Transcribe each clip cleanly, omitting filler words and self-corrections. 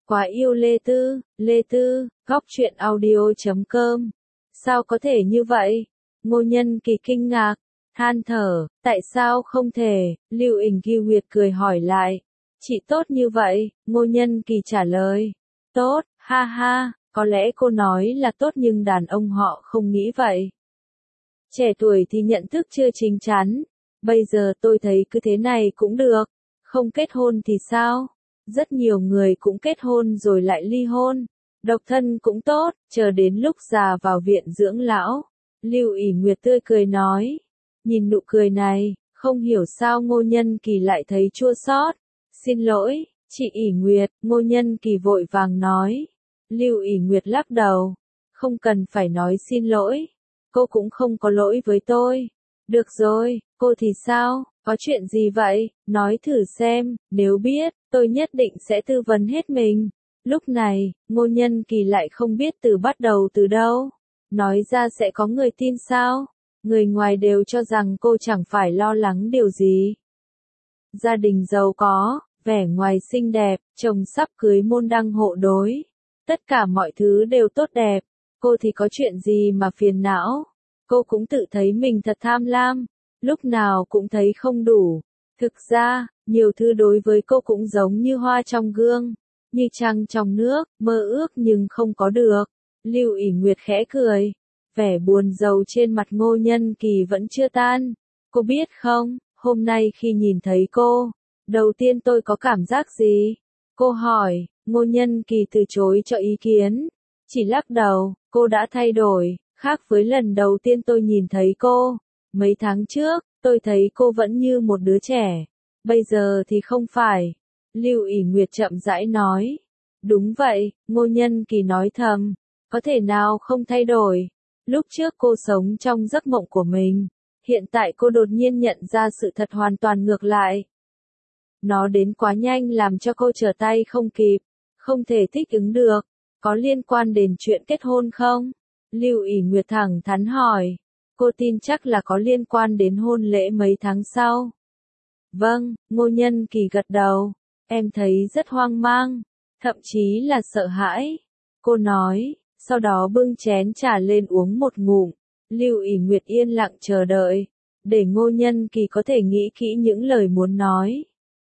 Quá yêu Lê Tư, góc truyện audio.com. Sao có thể như vậy? Ngô Nhân Kỳ kinh ngạc, than thở, tại sao không thể? Lưu Ình Kiều Nguyệt cười hỏi lại. Chị tốt như vậy, Ngô Nhân Kỳ trả lời. Tốt, ha ha, có lẽ cô nói là tốt nhưng đàn ông họ không nghĩ vậy. Trẻ tuổi thì nhận thức chưa chín chắn, bây giờ tôi thấy cứ thế này cũng được, không kết hôn thì sao? Rất nhiều người cũng kết hôn rồi lại ly hôn, độc thân cũng tốt, chờ đến lúc già vào viện dưỡng lão. Lưu ỷ Nguyệt tươi cười nói, nhìn nụ cười này, không hiểu sao Ngô Nhân Kỳ lại thấy chua xót. Xin lỗi, chị ỷ Nguyệt, Ngô Nhân Kỳ vội vàng nói. Lưu ỷ Nguyệt lắc đầu, không cần phải nói xin lỗi, cô cũng không có lỗi với tôi. Được rồi, cô thì sao, có chuyện gì vậy, nói thử xem, nếu biết, tôi nhất định sẽ tư vấn hết mình. Lúc này, Ngô Nhân Kỳ lại không biết bắt đầu từ đâu. Nói ra sẽ có người tin sao? Người ngoài đều cho rằng cô chẳng phải lo lắng điều gì. Gia đình giàu có, vẻ ngoài xinh đẹp, chồng sắp cưới môn đăng hộ đối. Tất cả mọi thứ đều tốt đẹp, cô thì có chuyện gì mà phiền não. Cô cũng tự thấy mình thật tham lam, lúc nào cũng thấy không đủ. Thực ra, nhiều thứ đối với cô cũng giống như hoa trong gương, như trăng trong nước, mơ ước nhưng không có được. Lưu ỷ Nguyệt khẽ cười, vẻ buồn rầu trên mặt Ngô Nhân Kỳ vẫn chưa tan. Cô biết không, hôm nay khi nhìn thấy cô, đầu tiên tôi có cảm giác gì? Cô hỏi, Ngô Nhân Kỳ từ chối cho ý kiến, chỉ lắc đầu, cô đã thay đổi, khác với lần đầu tiên tôi nhìn thấy cô. Mấy tháng trước, tôi thấy cô vẫn như một đứa trẻ, bây giờ thì không phải. Lưu ỷ Nguyệt chậm rãi nói. Đúng vậy, Ngô Nhân Kỳ nói thầm, có thể nào không thay đổi. Lúc trước cô sống trong giấc mộng của mình, hiện tại cô đột nhiên nhận ra sự thật hoàn toàn ngược lại. Nó đến quá nhanh làm cho cô trở tay không kịp, không thể thích ứng được. Có liên quan đến chuyện kết hôn không? Lưu ỷ Nguyệt thẳng thắn hỏi. Cô tin chắc là có liên quan đến hôn lễ mấy tháng sau. Vâng, Ngô Nhân Kỳ gật đầu. Em thấy rất hoang mang, thậm chí là sợ hãi. Cô nói, sau đó bưng chén trà lên uống một ngụm. Lưu ỷ Nguyệt yên lặng chờ đợi, để Ngô Nhân Kỳ có thể nghĩ kỹ những lời muốn nói.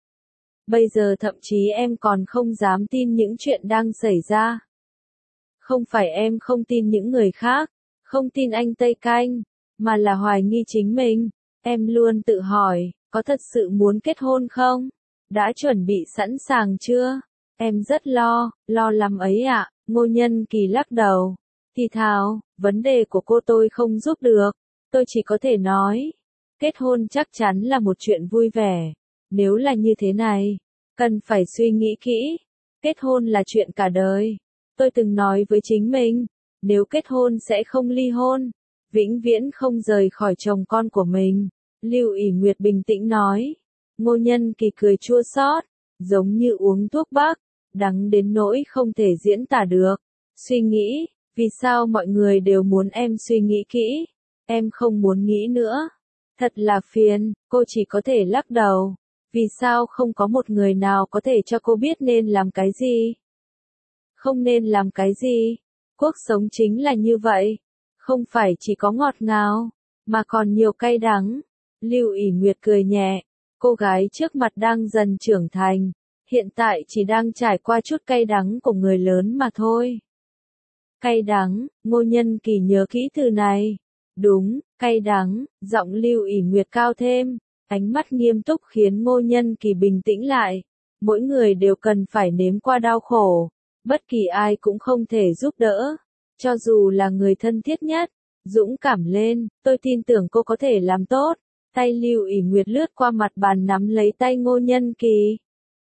Bây giờ thậm chí em còn không dám tin những chuyện đang xảy ra. Không phải em không tin những người khác, không tin anh Tây Canh, mà là hoài nghi chính mình. Em luôn tự hỏi, có thật sự muốn kết hôn không? Đã chuẩn bị sẵn sàng chưa? Em rất lo lắm ấy ạ. Ngô Nhân Kỳ lắc đầu. Thì thào, vấn đề của cô tôi không giúp được. Tôi chỉ có thể nói, kết hôn chắc chắn là một chuyện vui vẻ. Nếu là như thế này, cần phải suy nghĩ kỹ. Kết hôn là chuyện cả đời. Tôi từng nói với chính mình, nếu kết hôn sẽ không ly hôn, vĩnh viễn không rời khỏi chồng con của mình. Lưu ỷ Nguyệt bình tĩnh nói. Ngô Nhân Kỳ cười chua xót, giống như uống thuốc bắc, đắng đến nỗi không thể diễn tả được. Suy nghĩ, vì sao mọi người đều muốn em suy nghĩ kỹ, em không muốn nghĩ nữa. Thật là phiền, cô chỉ có thể lắc đầu. Vì sao không có một người nào có thể cho cô biết nên làm cái gì? Không nên làm cái gì? Cuộc sống chính là như vậy. Không phải chỉ có ngọt ngào, mà còn nhiều cay đắng. Lưu ỷ Nguyệt cười nhẹ. Cô gái trước mặt đang dần trưởng thành, hiện tại chỉ đang trải qua chút cay đắng của người lớn mà thôi. Cay đắng, Ngô Nhân Kỳ nhớ kỹ từ này. Đúng, cay đắng, giọng Lưu ỷ Nguyệt cao thêm, ánh mắt nghiêm túc khiến Ngô Nhân Kỳ bình tĩnh lại. Mỗi người đều cần phải nếm qua đau khổ, bất kỳ ai cũng không thể giúp đỡ, cho dù là người thân thiết nhất. Dũng cảm lên, tôi tin tưởng cô có thể làm tốt. Tay Lưu ỷ Nguyệt lướt qua mặt bàn nắm lấy tay Ngô Nhân Kỳ.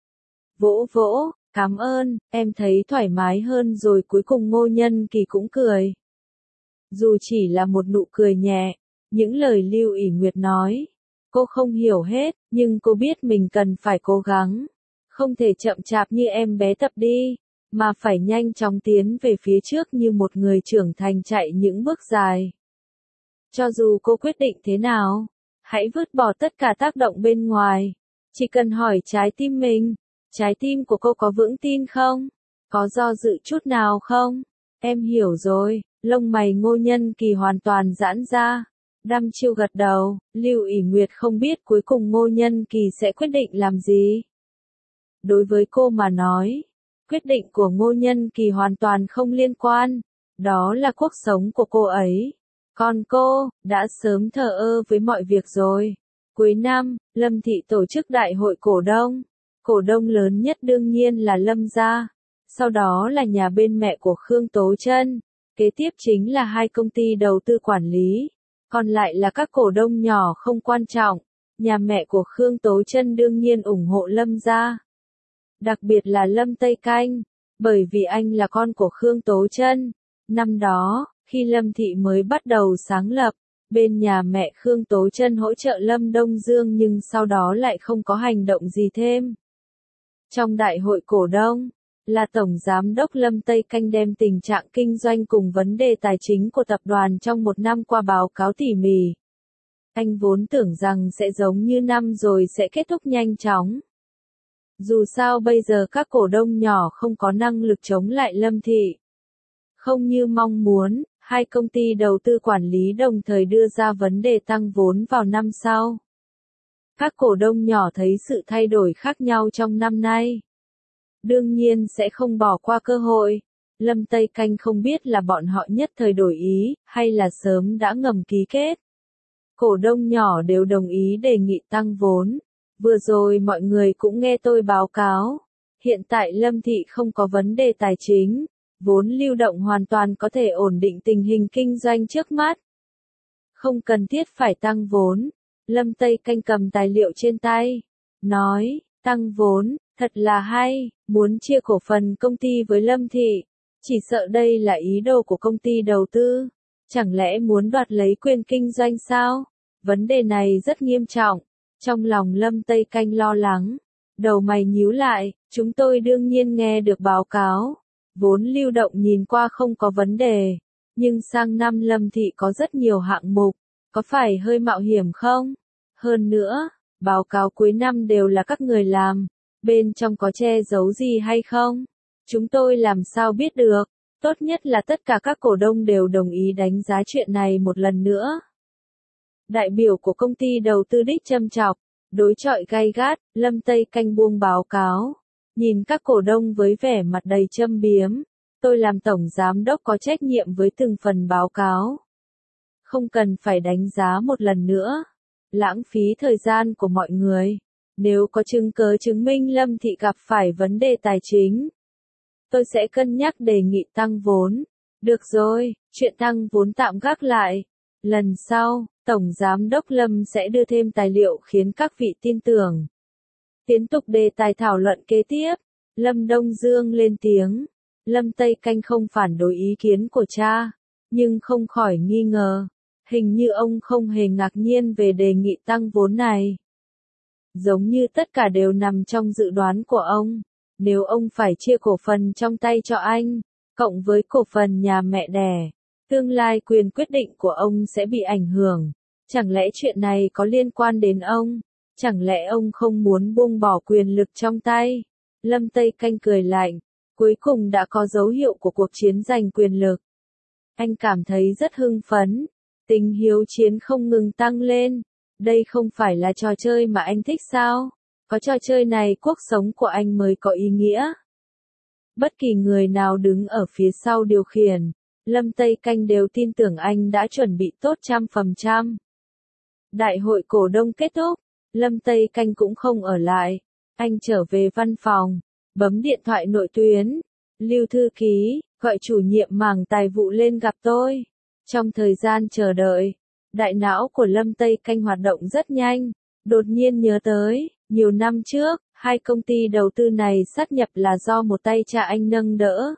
Vỗ vỗ, cảm ơn, em thấy thoải mái hơn rồi. Cuối cùng Ngô Nhân Kỳ cũng cười. Dù chỉ là một nụ cười nhẹ, những lời Lưu ỷ Nguyệt nói, cô không hiểu hết, nhưng cô biết mình cần phải cố gắng. Không thể chậm chạp như em bé tập đi, mà phải nhanh chóng tiến về phía trước như một người trưởng thành chạy những bước dài. Cho dù cô quyết định thế nào, hãy vứt bỏ tất cả tác động bên ngoài. Chỉ cần hỏi trái tim mình, trái tim của cô có vững tin không? Có do dự chút nào không? Em hiểu rồi, lông mày Ngô Nhân Kỳ hoàn toàn giãn ra. Đăm chiêu gật đầu, Lưu ỷ Nguyệt không biết cuối cùng Ngô Nhân Kỳ sẽ quyết định làm gì. Đối với cô mà nói, quyết định của Ngô Nhân Kỳ hoàn toàn không liên quan, đó là cuộc sống của cô ấy. Còn cô, đã sớm thờ ơ với mọi việc rồi. Cuối năm, Lâm Thị tổ chức đại hội cổ đông lớn nhất đương nhiên là Lâm gia, sau đó là nhà bên mẹ của Khương Tố Chân, kế tiếp chính là hai công ty đầu tư quản lý, còn lại là các cổ đông nhỏ không quan trọng. Nhà mẹ của Khương Tố Chân đương nhiên ủng hộ Lâm gia, đặc biệt là Lâm Tây Canh, bởi vì anh là con của Khương Tố Chân. Năm đó, khi Lâm Thị mới bắt đầu sáng lập, bên nhà mẹ Khương Tố Chân hỗ trợ Lâm Đông Dương nhưng sau đó lại không có hành động gì thêm. Trong đại hội cổ đông, là Tổng Giám đốc Lâm Tây Canh đem tình trạng kinh doanh cùng vấn đề tài chính của tập đoàn trong một năm qua báo cáo tỉ mỉ. Anh vốn tưởng rằng sẽ giống như năm rồi sẽ kết thúc nhanh chóng. Dù sao bây giờ các cổ đông nhỏ không có năng lực chống lại Lâm Thị. Không như mong muốn, hai công ty đầu tư quản lý đồng thời đưa ra vấn đề tăng vốn vào năm sau. Các cổ đông nhỏ thấy sự thay đổi khác nhau trong năm nay, đương nhiên sẽ không bỏ qua cơ hội. Lâm Tây Canh không biết là bọn họ nhất thời đổi ý, hay là sớm đã ngầm ký kết. Cổ đông nhỏ đều đồng ý đề nghị tăng vốn. Vừa rồi mọi người cũng nghe tôi báo cáo. Hiện tại Lâm Thị không có vấn đề tài chính, vốn lưu động hoàn toàn có thể ổn định tình hình kinh doanh trước mắt. Không cần thiết phải tăng vốn. Lâm Tây Canh cầm tài liệu trên tay, nói, tăng vốn, thật là hay, muốn chia cổ phần công ty với Lâm Thị. Chỉ sợ đây là ý đồ của công ty đầu tư. Chẳng lẽ muốn đoạt lấy quyền kinh doanh sao? Vấn đề này rất nghiêm trọng. Trong lòng Lâm Tây Canh lo lắng, đầu mày nhíu lại, chúng tôi đương nhiên nghe được báo cáo. Vốn lưu động nhìn qua không có vấn đề, nhưng sang năm Lâm Thị có rất nhiều hạng mục, có phải hơi mạo hiểm không? Hơn nữa, báo cáo cuối năm đều là các người làm, bên trong có che giấu gì hay không? Chúng tôi làm sao biết được, tốt nhất là tất cả các cổ đông đều đồng ý đánh giá chuyện này một lần nữa. Đại biểu của công ty đầu tư đích châm chọc, đối chọi gay gắt, Lâm Tây Canh buông báo cáo, nhìn các cổ đông với vẻ mặt đầy châm biếm. Tôi làm tổng giám đốc có trách nhiệm với từng phần báo cáo. Không cần phải đánh giá một lần nữa, lãng phí thời gian của mọi người. Nếu có chứng cứ chứng minh Lâm Thị gặp phải vấn đề tài chính, tôi sẽ cân nhắc đề nghị tăng vốn. Được rồi, chuyện tăng vốn tạm gác lại. Lần sau, Tổng Giám đốc Lâm sẽ đưa thêm tài liệu khiến các vị tin tưởng. Tiếp tục đề tài thảo luận kế tiếp. Lâm Đông Dương lên tiếng. Lâm Tây Canh không phản đối ý kiến của cha, nhưng không khỏi nghi ngờ. Hình như ông không hề ngạc nhiên về đề nghị tăng vốn này. Giống như tất cả đều nằm trong dự đoán của ông. Nếu ông phải chia cổ phần trong tay cho anh, cộng với cổ phần nhà mẹ đẻ, tương lai quyền quyết định của ông sẽ bị ảnh hưởng. Chẳng lẽ chuyện này có liên quan đến ông? Chẳng lẽ ông không muốn buông bỏ quyền lực trong tay? Lâm Tây Canh cười lạnh. Cuối cùng đã có dấu hiệu của cuộc chiến giành quyền lực. Anh cảm thấy rất hưng phấn. Tính hiếu chiến không ngừng tăng lên. Đây không phải là trò chơi mà anh thích sao? Có trò chơi này cuộc sống của anh mới có ý nghĩa. Bất kỳ người nào đứng ở phía sau điều khiển, Lâm Tây Canh đều tin tưởng anh đã chuẩn bị tốt 100%. Đại hội cổ đông kết thúc, Lâm Tây Canh cũng không ở lại. Anh trở về văn phòng, bấm điện thoại nội tuyến. Lưu thư ký, gọi chủ nhiệm mảng tài vụ lên gặp tôi. Trong thời gian chờ đợi, đại não của Lâm Tây Canh hoạt động rất nhanh. Đột nhiên nhớ tới, nhiều năm trước, hai công ty đầu tư này sát nhập là do một tay cha anh nâng đỡ.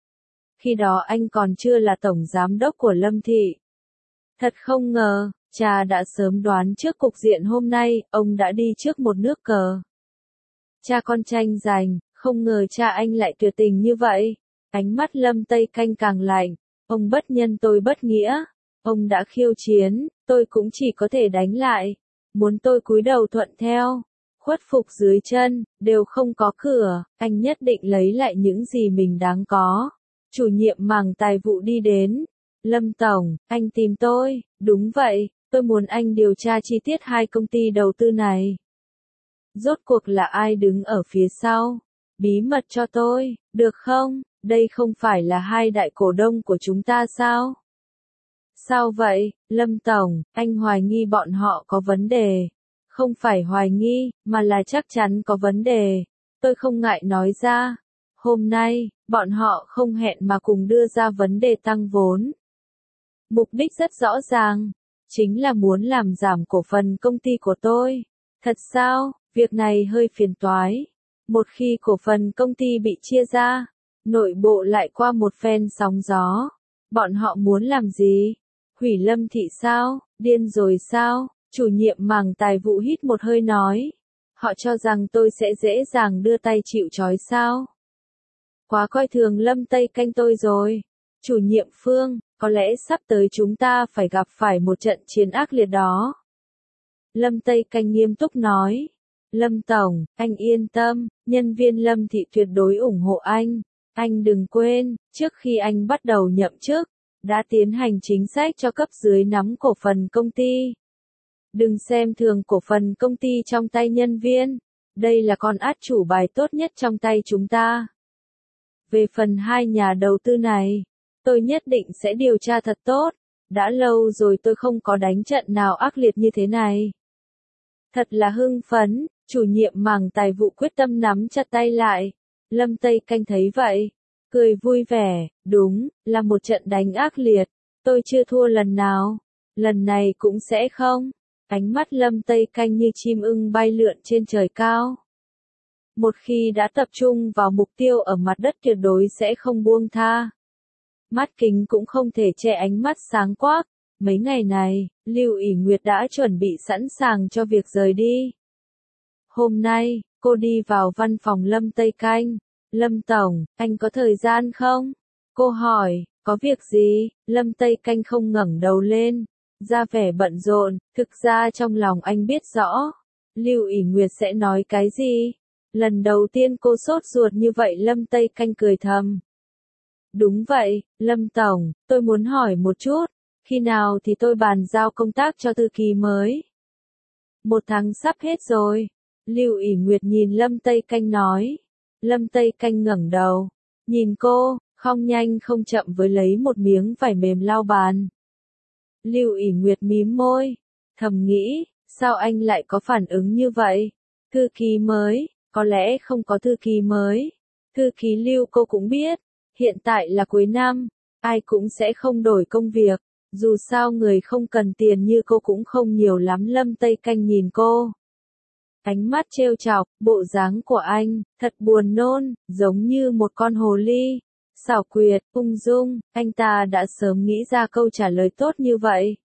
Khi đó anh còn chưa là tổng giám đốc của Lâm Thị. Thật không ngờ, cha đã sớm đoán trước cục diện hôm nay, ông đã đi trước một nước cờ. Cha con tranh giành, không ngờ cha anh lại tuyệt tình như vậy. Ánh mắt Lâm Tây Canh càng lạnh, ông bất nhân tôi bất nghĩa. Ông đã khiêu chiến, tôi cũng chỉ có thể đánh lại. Muốn tôi cúi đầu thuận theo. khuất phục dưới chân, đều không có cửa, anh nhất định lấy lại những gì mình đáng có. Chủ nhiệm mảng tài vụ đi đến. Lâm Tổng, anh tìm tôi, đúng vậy, tôi muốn anh điều tra chi tiết hai công ty đầu tư này. Rốt cuộc là ai đứng ở phía sau? Bí mật cho tôi, được không? Đây không phải là hai đại cổ đông của chúng ta sao? Sao vậy, Lâm Tổng, anh hoài nghi bọn họ có vấn đề. Không phải hoài nghi, mà là chắc chắn có vấn đề. Tôi không ngại nói ra. Hôm nay, bọn họ không hẹn mà cùng đưa ra vấn đề tăng vốn. Mục đích rất rõ ràng, chính là muốn làm giảm cổ phần công ty của tôi. Thật sao, việc này hơi phiền toái. Một khi cổ phần công ty bị chia ra, nội bộ lại qua một phen sóng gió. Bọn họ muốn làm gì? Hủy Lâm Thị sao? Điên rồi sao? Chủ nhiệm mảng tài vụ hít một hơi nói. Họ cho rằng tôi sẽ dễ dàng đưa tay chịu trói sao? Quá coi thường Lâm Tây Canh tôi rồi. Chủ nhiệm Phương, có lẽ sắp tới chúng ta phải gặp phải một trận chiến ác liệt đó. Lâm Tây Canh nghiêm túc nói. Lâm Tổng, anh yên tâm, nhân viên Lâm Thị tuyệt đối ủng hộ anh. Anh đừng quên, trước khi anh bắt đầu nhậm chức, đã tiến hành chính sách cho cấp dưới nắm cổ phần công ty. Đừng xem thường cổ phần công ty trong tay nhân viên. Đây là con át chủ bài tốt nhất trong tay chúng ta. Về phần hai nhà đầu tư này, tôi nhất định sẽ điều tra thật tốt. Đã lâu rồi tôi không có đánh trận nào ác liệt như thế này. Thật là hưng phấn, chủ nhiệm mảng tài vụ quyết tâm nắm chặt tay lại. Lâm Tây Canh thấy vậy, cười vui vẻ, đúng, là một trận đánh ác liệt. Tôi chưa thua lần nào, lần này cũng sẽ không. Ánh mắt Lâm Tây Canh như chim ưng bay lượn trên trời cao. Một khi đã tập trung vào mục tiêu ở mặt đất tuyệt đối sẽ không buông tha. Mắt kính cũng không thể che ánh mắt sáng quắc. Mấy ngày này, Lưu ỷ Nguyệt đã chuẩn bị sẵn sàng cho việc rời đi. Hôm nay, cô đi vào văn phòng Lâm Tây Canh. Lâm Tổng, anh có thời gian không? Cô hỏi, có việc gì? Lâm Tây Canh không ngẩng đầu lên, ra vẻ bận rộn, thực ra trong lòng anh biết rõ. Lưu ỷ Nguyệt sẽ nói cái gì? Lần đầu tiên cô sốt ruột như vậy Lâm Tây Canh cười thầm. Đúng vậy, Lâm Tổng, tôi muốn hỏi một chút, khi nào thì tôi bàn giao công tác cho thư ký mới? 1 tháng sắp hết rồi. Lưu ỷ Nguyệt nhìn Lâm Tây Canh nói. Lâm Tây Canh ngẩng đầu, nhìn cô, không nhanh không chậm với lấy một miếng vải mềm lau bàn. Lưu ỷ Nguyệt mím môi, thầm nghĩ, sao anh lại có phản ứng như vậy? Thư ký mới, có lẽ không có thư ký mới. Thư ký Lưu cô cũng biết, hiện tại là cuối năm, ai cũng sẽ không đổi công việc. Dù sao người không cần tiền như cô cũng không nhiều lắm. Lâm Tây Canh nhìn cô. Ánh mắt trêu chọc, bộ dáng của anh, thật buồn nôn, giống như một con hồ ly. Xảo quyệt, ung dung, anh ta đã sớm nghĩ ra câu trả lời tốt như vậy.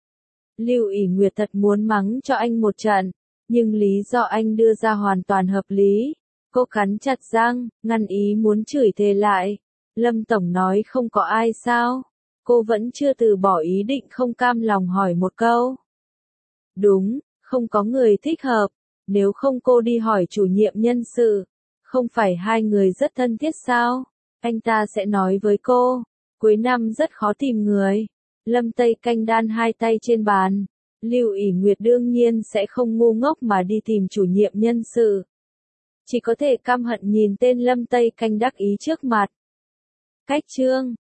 Lưu ỷ Nguyệt thật muốn mắng cho anh một trận, nhưng lý do anh đưa ra hoàn toàn hợp lý. Cô cắn chặt răng, ngăn ý muốn chửi thề lại. Lâm Tổng nói không có ai sao? Cô vẫn chưa từ bỏ ý định không cam lòng hỏi một câu. Đúng, không có người thích hợp. Nếu không cô đi hỏi chủ nhiệm nhân sự. Không phải hai người rất thân thiết sao? Anh ta sẽ nói với cô. Cuối năm rất khó tìm người. Lâm Tây Canh đan hai tay trên bàn. Lưu ỷ Nguyệt đương nhiên sẽ không ngu ngốc mà đi tìm chủ nhiệm nhân sự. Chỉ có thể căm hận nhìn tên Lâm Tây Canh đắc ý trước mặt. Cách chương